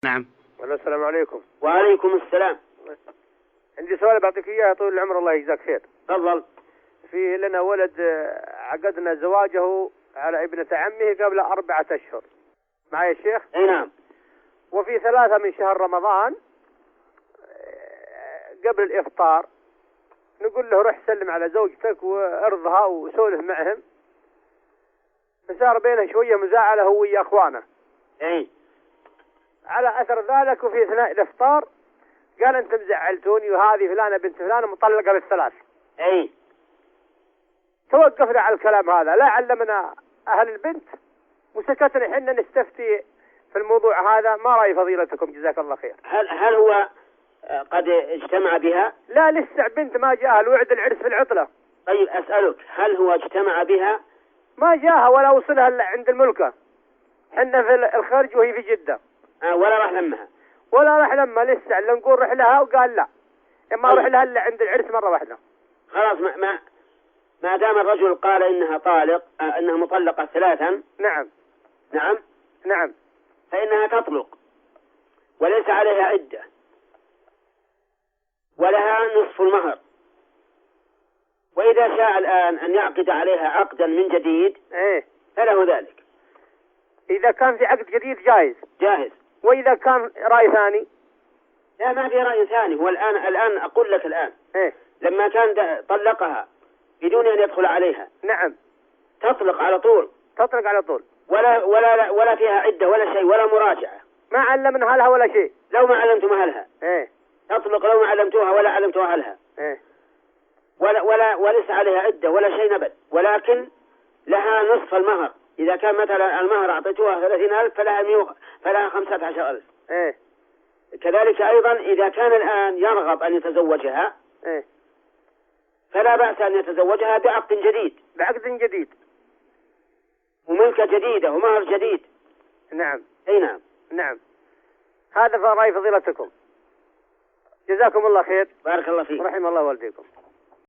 نعم. السلام عليكم. وعليكم السلام. عندي سؤال بعطيك اياه طول العمر الله يجزاك خير. تفضل. في لنا ولد عقدنا زواجه على ابنة عمه قبل 4 أشهر. معي الشيخ؟ اي نعم. وفي 3 من شهر رمضان قبل الإفطار نقول له روح سلم على زوجتك وارضها وسولف معهم. فصار بينه شوية مزاعلة هو ويا اخوانه. اي. على اثر ذلك وفي اثناء الافطار قال انتم زعلتوني وهذه فلانة بنت فلانة مطلقة بالثلاث. اي. توقفنا على الكلام هذا، لا علمنا اهل البنت وسكتنا حنا نستفتي في الموضوع هذا. ما رأي فضيلتكم جزاك الله خير؟ هل هو قد اجتمع بها؟ لا لسه بنت ما جاءها الوعد العرس في العطلة. طيب أسألك، هل هو اجتمع بها؟ ما جاءها ولا وصلها الا عند الملكة، حنا في الخارج وهي في جدة. ولا راح لمها؟ ولا راح لما لسه الا نقول روح لها وقال لا، اما اروح لها الا عند العرس مرة واحدة. خلاص ما دام الرجل قال انها طالق انها مطلقة 3. نعم. نعم. نعم. فإنها تطلق وليس عليها عدة ولها نصف المهر. وإذا شاء الآن أن يعقد عليها عقدا من جديد فله ذلك. إذا كان في عقد جديد جائز. وإذا كان رأي ثاني؟ لا ما في رأي ثاني. هو الآن أقول لك الآن لما كان طلقها بدون أن يدخل عليها. نعم. تطلق على طول. ولا فيها عدة ولا شيء ولا مراجعة. ما علمنا أهلها ولا شيء. لو ما علمتم أهلها. تطلق لو ما علمتوها ولا علمتوا أهلها. وليس عليها عدة ولا شيء نبت، ولكن لها نصف المهر. إذا كان مثلا المهر أعطيتوها 30,000 فلها 15,000. كذلك أيضا إذا كان الآن يرغب أن يتزوجها فلا بأس أن يتزوجها بعقد جديد. وملكة جديدة ومهر جديد. نعم. أي نعم. هذا رأي فضيلتكم. جزاكم الله خير. بارك الله فيك. رحم الله والديكم.